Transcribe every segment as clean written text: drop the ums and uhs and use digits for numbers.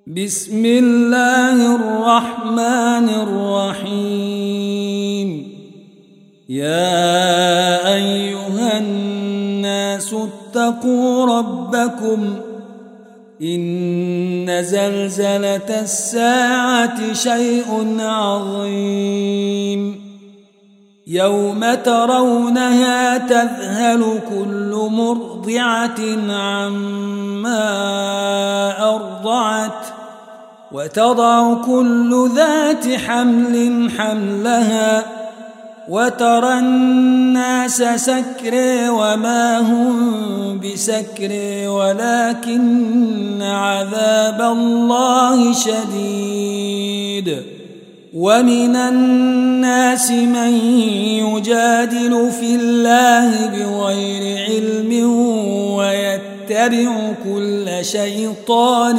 بسم الله الرحمن الرحيم. يا أيها الناس اتقوا ربكم إن زلزلة الساعة شيء عظيم يوم ترونها تذهل كل مرضعة عما أرضعت وتضع كل ذات حمل حملها وترى الناس سكرى وما هم بسكرى ولكن عذاب الله شديد. ومن الناس من يجادل في الله بغير علم ويتبع كل شيطان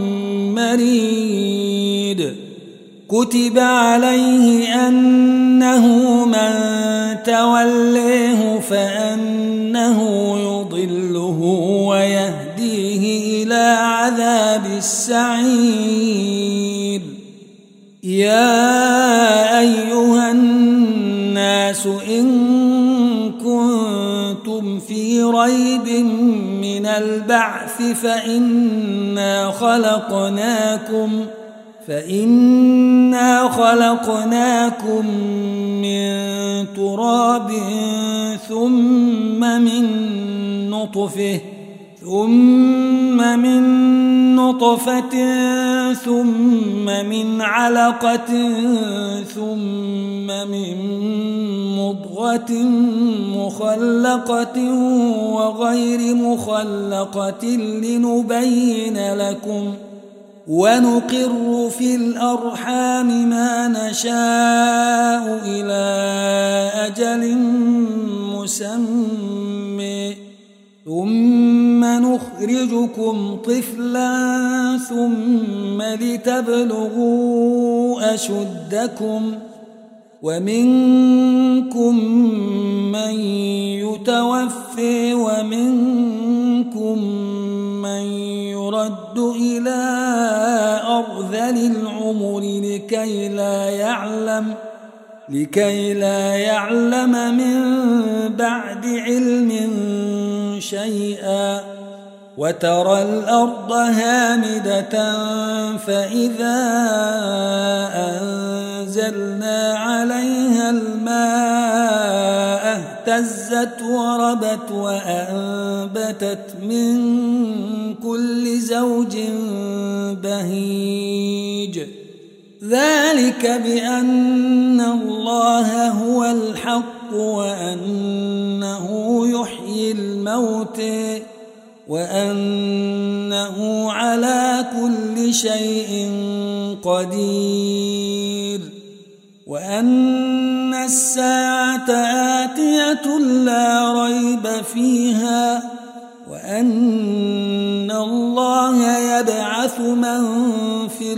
مريد. كتب عليه أنه من توليه فأنه يضله ويهديه إلى عذاب السعير. يا أيها الناس إن كنتم في ريب من البعث فإنا خلقناكم من تراب ثم من نطفة ثم من علقة ثم من مضغة مخلقة وغير مخلقة لنبين لكم ونقر في الأرحام ما نشاء إلى أجل مسمى ثم نخرجكم طفلا ثم لتبلغوا أشدكم ومنكم من يتوفى ومنكم من يرد إلى أرذل العمر لكي لا يعلم من بعد علم شيئا. وترى الأرض هامدة فإذا أنزلنا عليها الماء اهتزت وربت وأنبتت من كل زوج بهيج. ذلك بأن الله هو الحق وأنه يحيي الموتى وأنه على كل شيء قدير وأن الساعة آتية لا ريب فيها وأن الله يبعث من في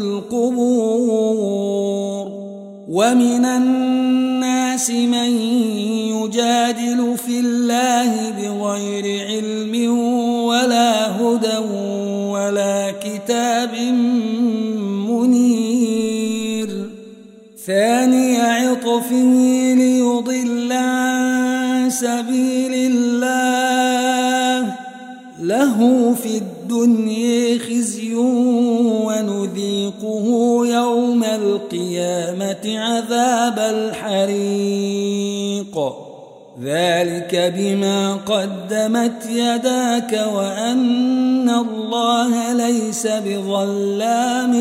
القبور. ومن الناس من يجادل في الله بغير علم ولا هدى ولا كتاب منير. ثاني عطفه ليضل عن سبيل الله له في الدنيا خزي ونذيقه يوم القيامة عذاب الحريق. ذلك بما قدمت يداك وأن الله ليس بظلام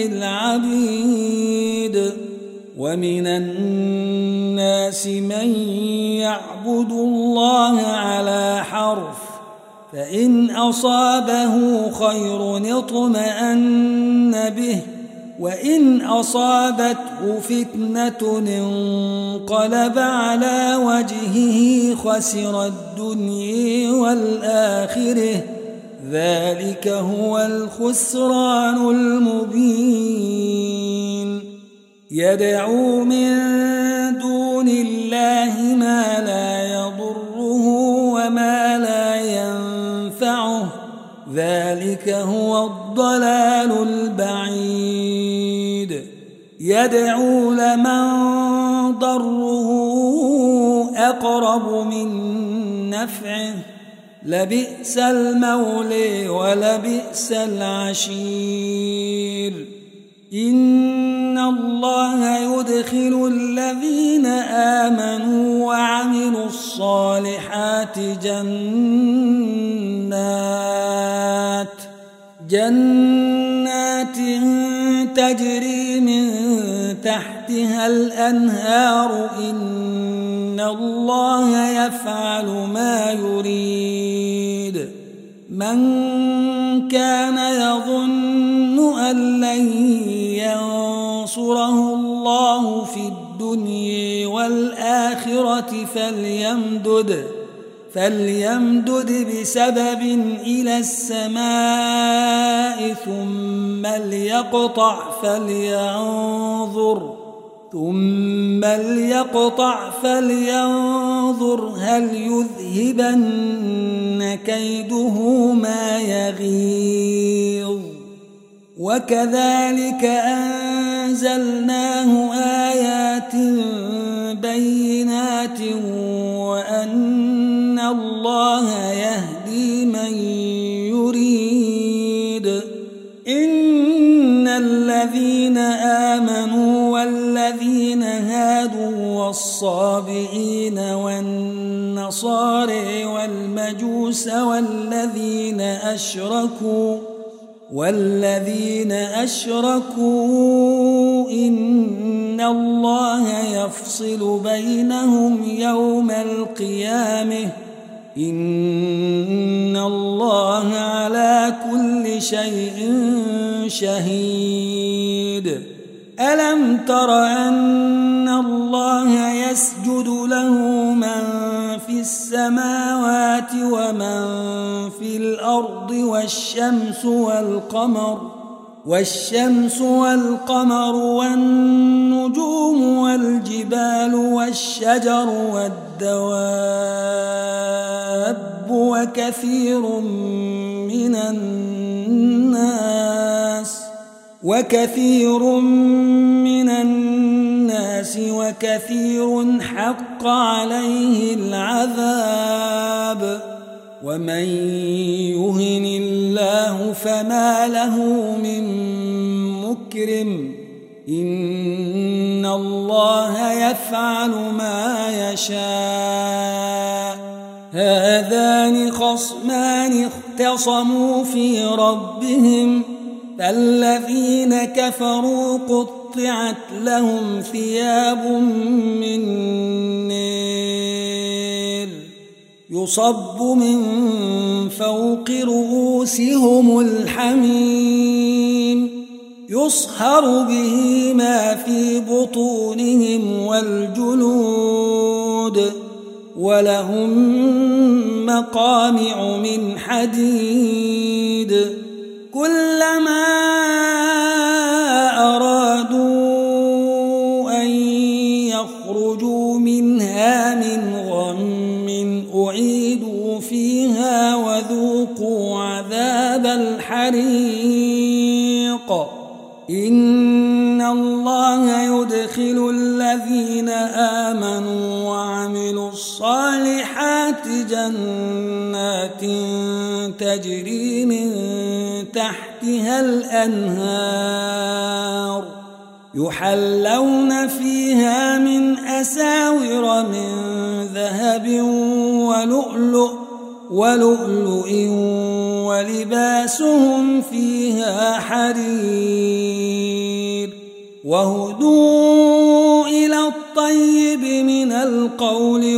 للعبيد. ومن الناس من يعبد الله على حرف فإن أصابه خير اطمأن به وإن أصابته فتنة انقلب على وجهه خسر الدنيا والآخرة. ذلك هو الخسران المبين. يدعو من دون الله ما لا يضره وما لا ينفعه ذلك هو الضلال البعيد. بعيد يدعو لمن ضره أقرب من نفعه لبئس المولى ولبئس العشير إن الله يدخل الذين آمنوا وعملوا الصالحات جنات تجري من تحتها الأنهار إن الله يفعل ما يريد من كان يظن أن لن ينصره الله في الدنيا والآخرة فليمدد بسبب إلى السماء ثم ليقطع فلينظر هل يذهبن كيده ما يغيظ وكذلك أنزلناه آيات بينات وأن الله يهدي من يريد إن الذين آمنوا والذين هادوا والصابئين والنصارى والمجوس والذين أشركوا إن الله يفصل بينهم يوم القيامة إن الله على كل شيء شهيد ألم تر أن الله يسجد له من في السماوات ومن في الأرض والشمس والقمر والنجوم والجبال والشجر والدواب وكثير من الناس وكثير حق عليه العذاب ومن يهن الله فما له من مكرم إن الله يفعل ما يشاء هذان خصمان اختصموا في ربهم فالذين كفروا قطعت لهم ثياب من نار يصب من فوق رؤوسهم الحميم يصهر به ما في بطونهم والجلود ولهم مقامع من حديد كلما أرادوا أن يخرجوا منها من غم أعيدوا فيها وذوقوا عذاب الحريق إن الله يدخل الذين آمنوا وعملوا الصالحات جنات تجري من تحتها الأنهار يحلون فيها من أساور من ذهب ولؤلؤ ولباسهم فيها حرير وهدوا إلى الطيب من القول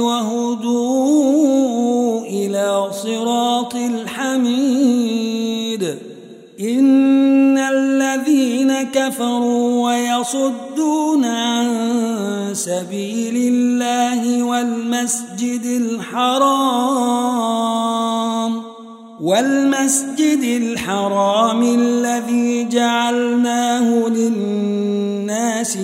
وهدوا إلى صراط الحميد إن الذين كفروا ويصدون عن سبيل الله والمسجد الحرام الذي جعلناه للناس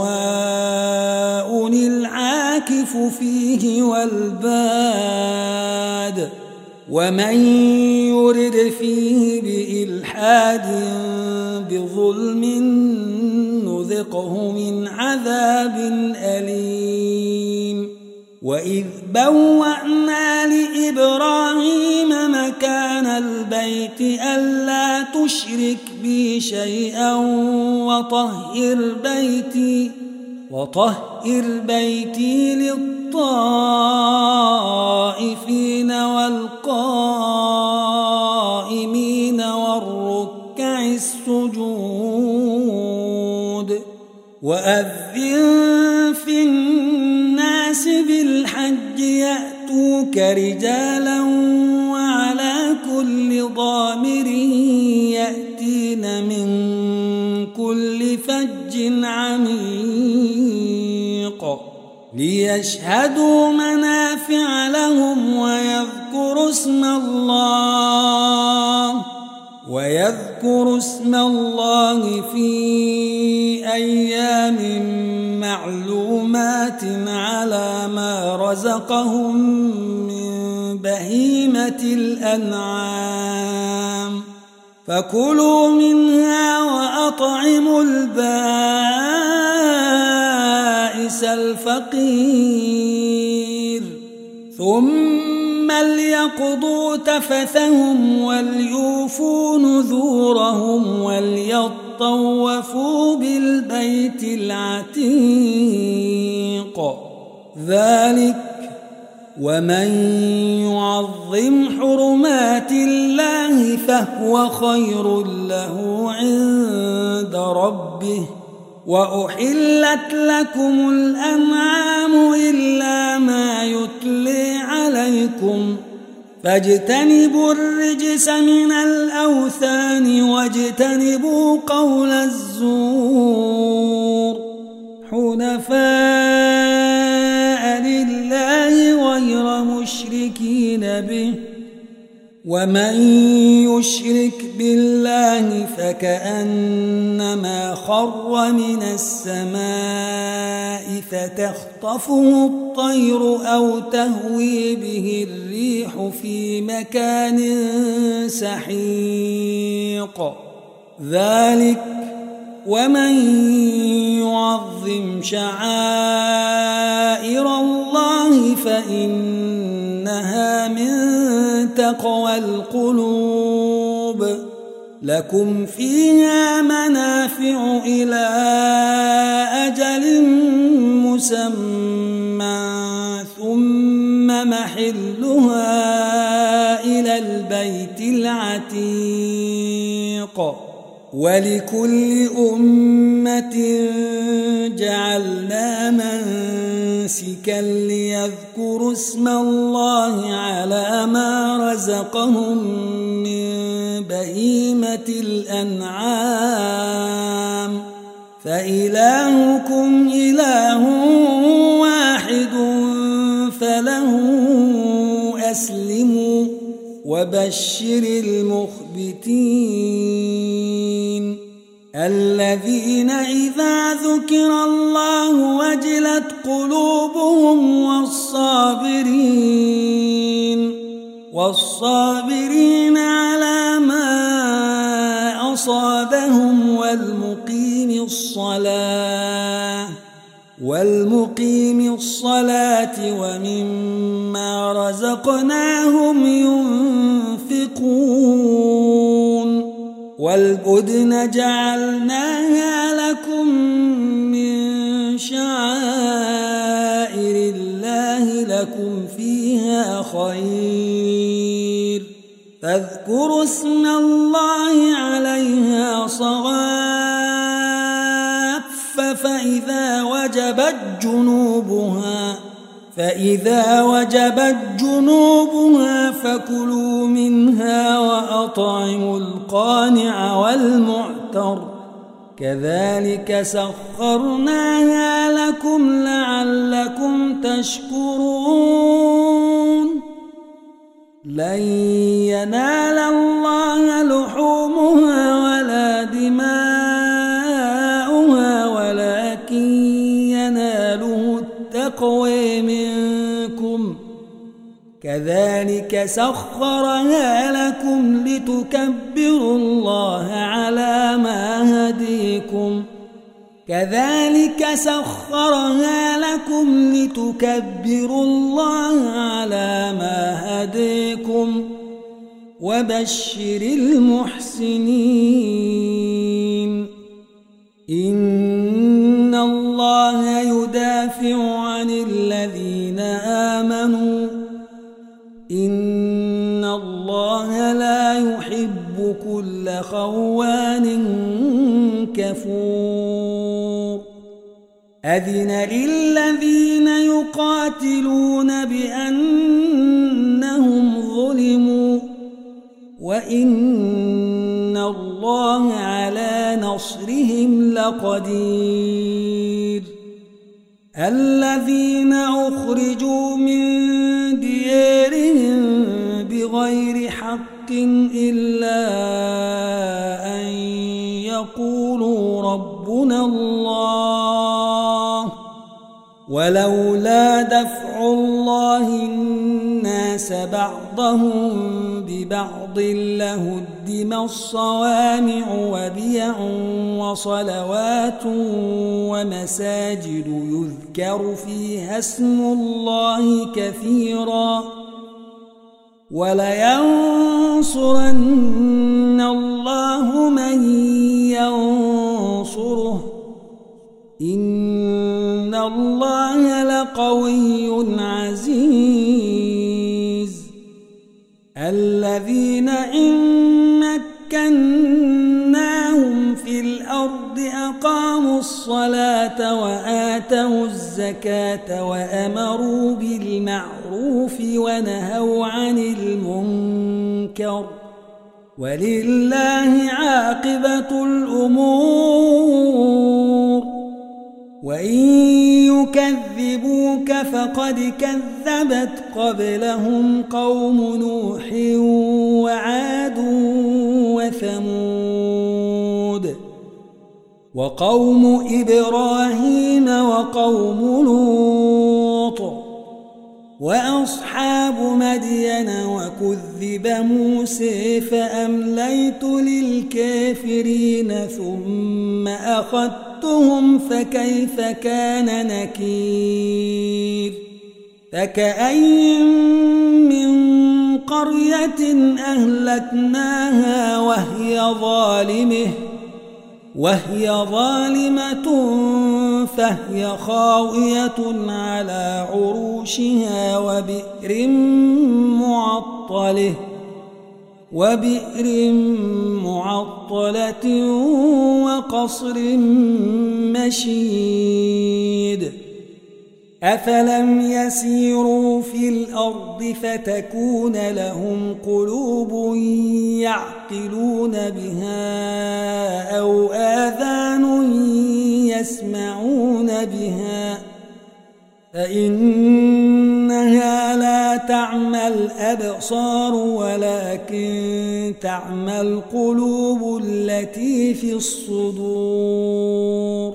سواء العاكف فيه والباد ومن يرد فيه بإلحاد بظلم نذقه من عذاب أليم وإذ بوأنا لإبراهيم مكان البيت ألا تشرك بي شيئا وطهر بيتي للطائفين والقائمين والركع السجود وأذن في الناس بالحج يأتوك رجالا وعلى كل ضامر يأتين من كل فج عميق ليشهدوا منافع لهم ويذكروا اسم الله في أيام معلومات على ما رزقهم من بهيمة الأنعام فكلوا منها وأطعموا البائس الفقير ثم ليقضوا تفثهم وليوفوا نذورهم وليطوفوا بالبيت العتيق ذلك ومن يعظم حرمات الله فهو خير له عند ربه وأحلت لكم الأنعام إلا ما يتلي عليكم فاجتنبوا الرجس من الأوثان واجتنبوا قول الزور حنفاء لله غير مشركين به ومن يشرك بالله فكأنما خر من السماء فتخطفه الطير أو تهوي به الريح في مكان سحيق ذلك ومن يعظم شعائر الله فإنها من تقوى القلوب لكم فيها منافع إلى أجل مسمى ثم محلها إلى البيت العتيق ولكل أمة جعلنا منسكا ليذكروا اسم الله على ما رزقهم من بهيمة الأنعام فإلهكم إله واحد فله أسلموا وبشر المخبتين الذين إذا ذكر الله وجلت قلوبهم والصابرين على ما أصابهم والمقيم الصلاة ومما رزقناهم ينفقون والبدن جعلناها لكم من شعائر الله لكم فيها خير فاذكروا اسم الله عليها صواف فإذا وجبت جنوبها فكلوا منها وأطعموا القانع والمعتر كذلك سخرناها لكم لعلكم تشكرون لن ينال الله لحومها ولا دماؤها ولكن يناله التقوى منكم كذلك سخرها لكم لتكبروا الله على ما هديكم لتكبروا الله على ما هديكم وبشر المحسنين إن الله يدافع عن الذين آمنوا إن الله لا يحب كل خوان كفور أذن للذين يقاتلون بأنهم ظلموا وإن الله على نصرهم لقدير الذين أخرجوا من ديارهم بغير حق إلا أن يقولوا ربنا الله ولولا دفع الله الناس بعضهم ببعض لهدمت صوامع وبيع وصلوات ومساجد يذكر فيها اسم الله كثيرا ولينصرن الله من ينصره إن الله لقوي عزيز الذين إن مكناهم في الأرض أقاموا الصلاة وآتوا الزكاة وأمروا بالمعروف ونهوا عن المنكر ولله عاقبة الأمور وإن يكذبوك فقد كذبت قبلهم قوم نوح وعاد وثمود وقوم إبراهيم وقوم لوط وأصحاب مدين وكذب موسى فأمليت للكافرين ثم أخذتهم فكيف كان نكير فكأين من قرية أهلكناها وهي ظالمة فهي خاوية على عروشها وبئر معطلة وقصر مشيد أفلم يسيروا في الأرض فتكون لهم قلوب يعقلون بها أو آذان يسمعون بها فإنها لا تعمى الأبصار ولكن تعمى القلوب التي في الصدور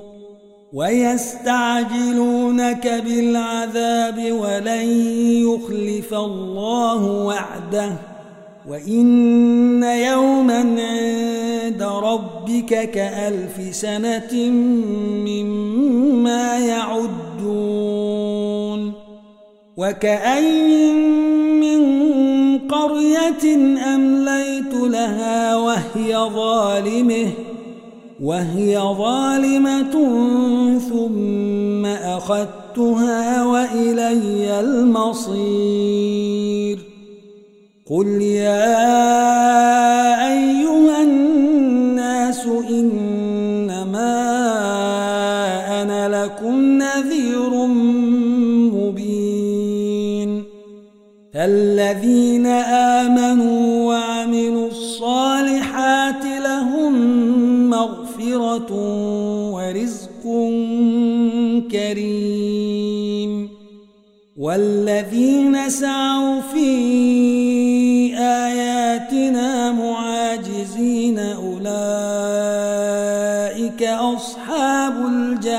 ويستعجلونك بالعذاب ولن يخلف الله وعده وإن يوما عند ربك كألف سنة مما يعدون وكأين من قرية أمليت لها وهي ظالمة ثم أخذتها وإلي المصير قل يا أيها الناس إنما أنا لكم نذير مبين فالذين آمنوا وعملوا الصالحات لهم مغفرة ورزق كريم والذين سعوا في آياتنا معاجزين أولئك أصحاب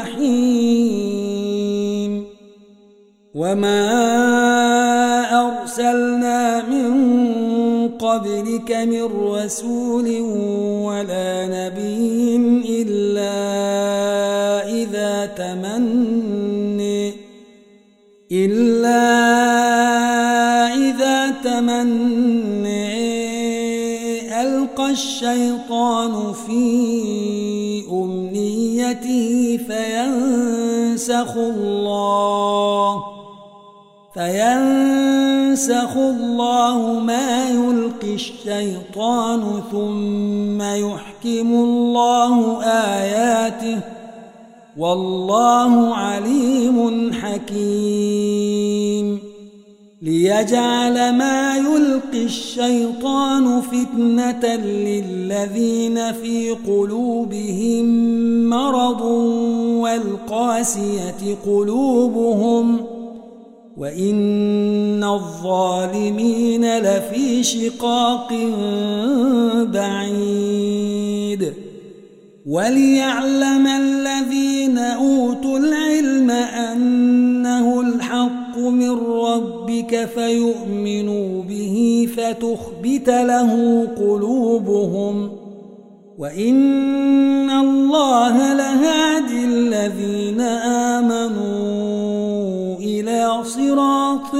الجحيم وما أرسلنا من قبلك من رسول ولا نبي إلا إذا تمنى ألقى الشيطان في أمنيته فينسخ الله ما يلقي الشيطان ثم يحكم الله آياته والله عليم حكيم ليجعل ما يلقي الشيطان فتنة للذين في قلوبهم مرض والقاسية قلوبهم وإن الظالمين لفي شقاق بعيد وليعلم الذين أوتوا العلم أنه الحق من ربك فيؤمنوا به فتخبت له قلوبهم وإن الله لهادي الذين آمنوا إلى صراط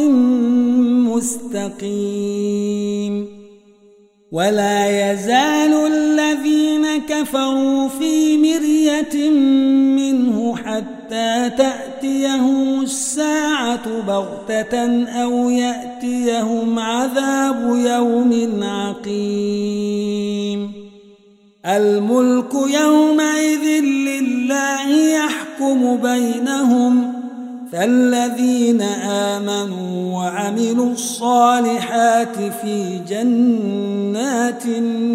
مستقيم ولا يزال الذين كفروا في مرية منه حتى تأتيهم الساعة بغتة أو يأتيهم عذاب يوم عقيم الملك يومئذ لله يحكم بينهم فالذين آمنوا وعملوا الصالحات في جنات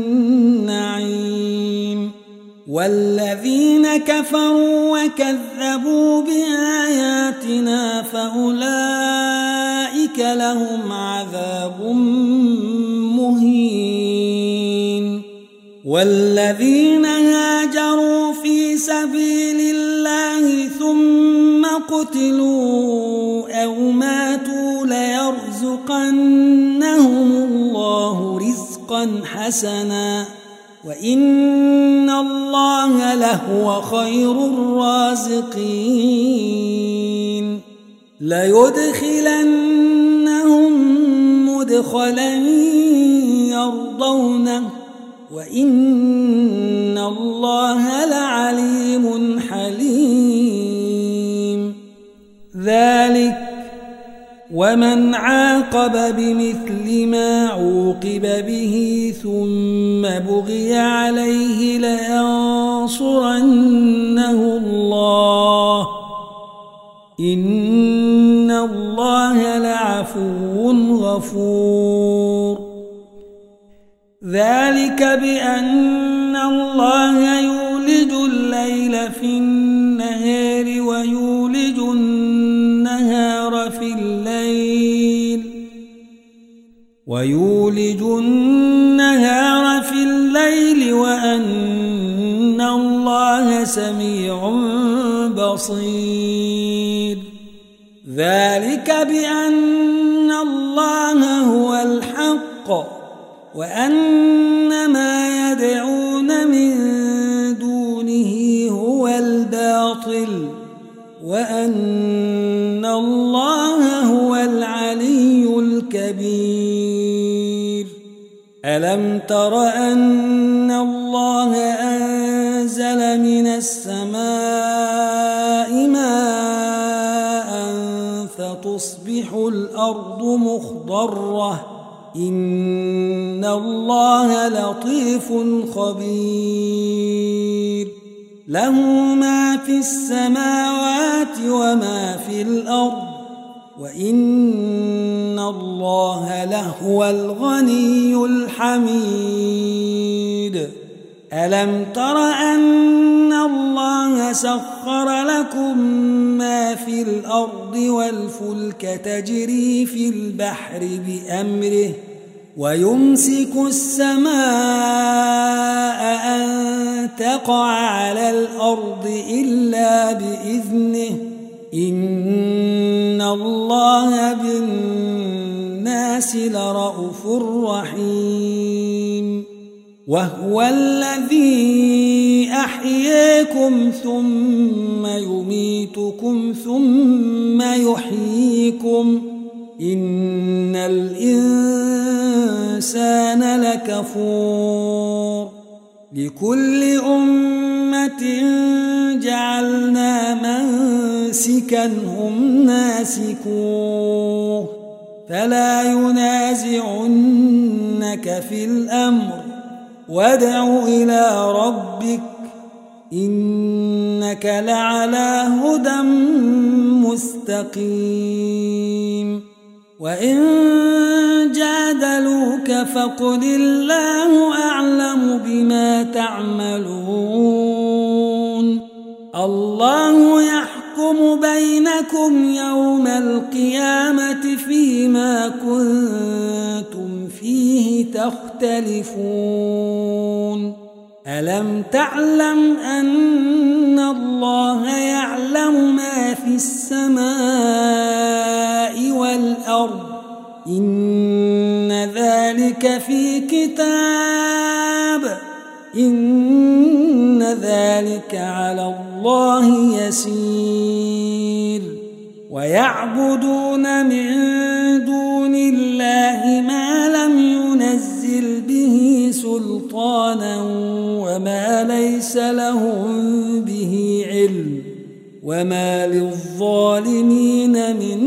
النعيم والذين كفروا وكذبوا بآياتنا فأولئك لهم عذاب مهين والذين هاجروا في سبيل الله ثم قتلوا أو ماتوا ليرزقنهم الله رزقا حسنا وإن الله لهو خير الرازقين ليدخلنهم مدخلا يرضونه وإن الله لعليم حليم ذلك ومن عاقب بمثل ما عوقب به ثم بغي عليه لينصرنه الله إن الله لعفو غفور ذلك بأن الله يولج الليل في النهار ويولج النهار في الليل وأن الله سميع بصير ذلك بأن الله هو الحق وأن ما يدعون من دونه هو الباطل وأن الله هو العلي الكبير ألم تر أن الله أنزل من السماء ماء فتصبح الأرض مخضرة إن الله لطيف خبير له ما في السماوات وما في الأرض وإن الله لهو الغني الحميد ألم تر أن الله سخر لكم ما في الأرض والفلك تجري في البحر بأمره ويمسك السماء أن تقع على الأرض إلا بإذنه إن الله بالناس بالناس لرءوف رحيم وهو الذي أحياكم ثم يميتكم ثم يحييكم إن الإنسان لكفور لكل أمة جعلنا منسكا هم ناسكوه فلا ينازعنك في الأمر وادع إلى ربك إنك لعلى هدى مستقيم وإن جادلوك فقل الله أعلم بما تعملون الله يحكم بينكم يوم القيامة فيما كنتم فيه تختلفون ألم تعلم أن الله يعلم ما في السماء والأرض إن ذلك في كتاب إن ذلك على الله يسير ويعبدون من دون الله ما لم ينزل به سلطانا وما ليس لهم به علم وما للظالمين من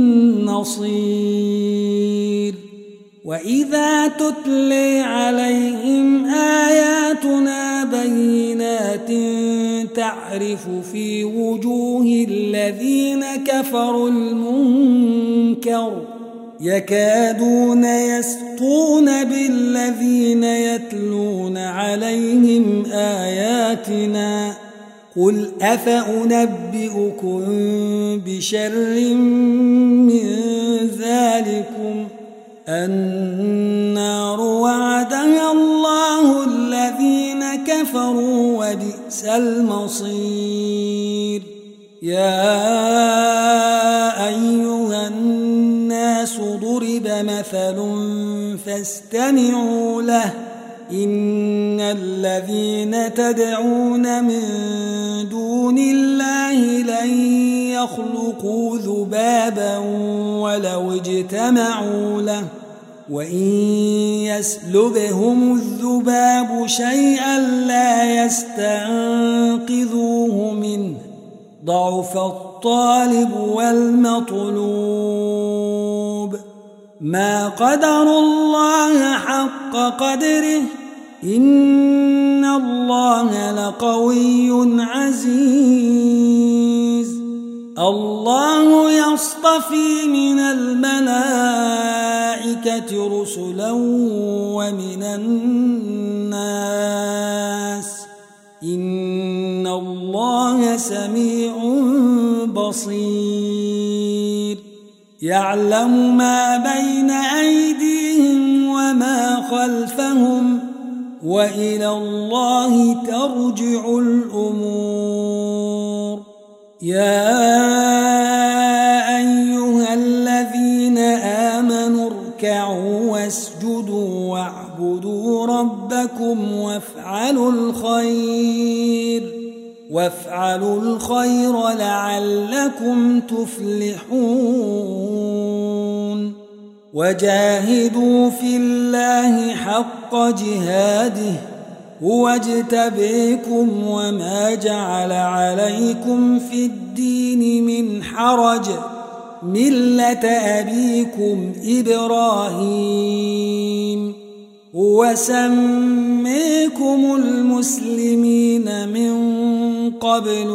نصير وإذا تتلي عليهم آياتنا بينات تعرف في وجوه الذين كفروا المنكر يكادون يسطون بالذين يتلون عليهم آياتنا قل أفأنبئكم بشر من ذلكم النار وعدها الله الذين كفروا وبئس المصير يا أيها الناس ضرب مثل فاستمعوا له إن الذين تدعون من دون الله لن يخلقوا ذبابا ولو اجتمعوا له وإن يسلبهم الذباب شيئا لا يستنقذوه منه ضعف الطالب والمطلوب ما قدروا الله حق قدره إن الله لقوي عزيز الله يصطفي من الملائكة رسلا ومن الناس إن الله سميع بصير يعلم ما بين أيديهم وما خلفهم وإلى الله ترجع الأمور يا أيها الذين آمنوا اركعوا واسجدوا واعبدوا ربكم وافعلوا الخير لعلكم تفلحون وجاهدوا في الله حق جهاده هو اجتبيكم وما جعل عليكم في الدين من حرج ملة أبيكم إبراهيم هو سميكم المسلمين من قبل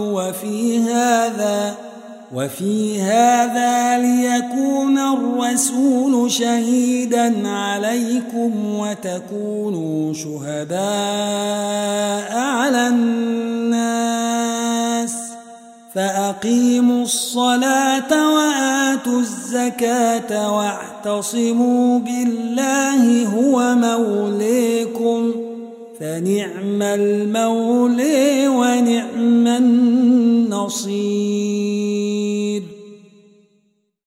وفي هذا ليكون الرسول شهيدا عليكم وتكونوا شهداء على الناس فأقيموا الصلاة وآتوا الزكاة واعتصموا بالله هو موليكم فنعم المولي ونعم النصير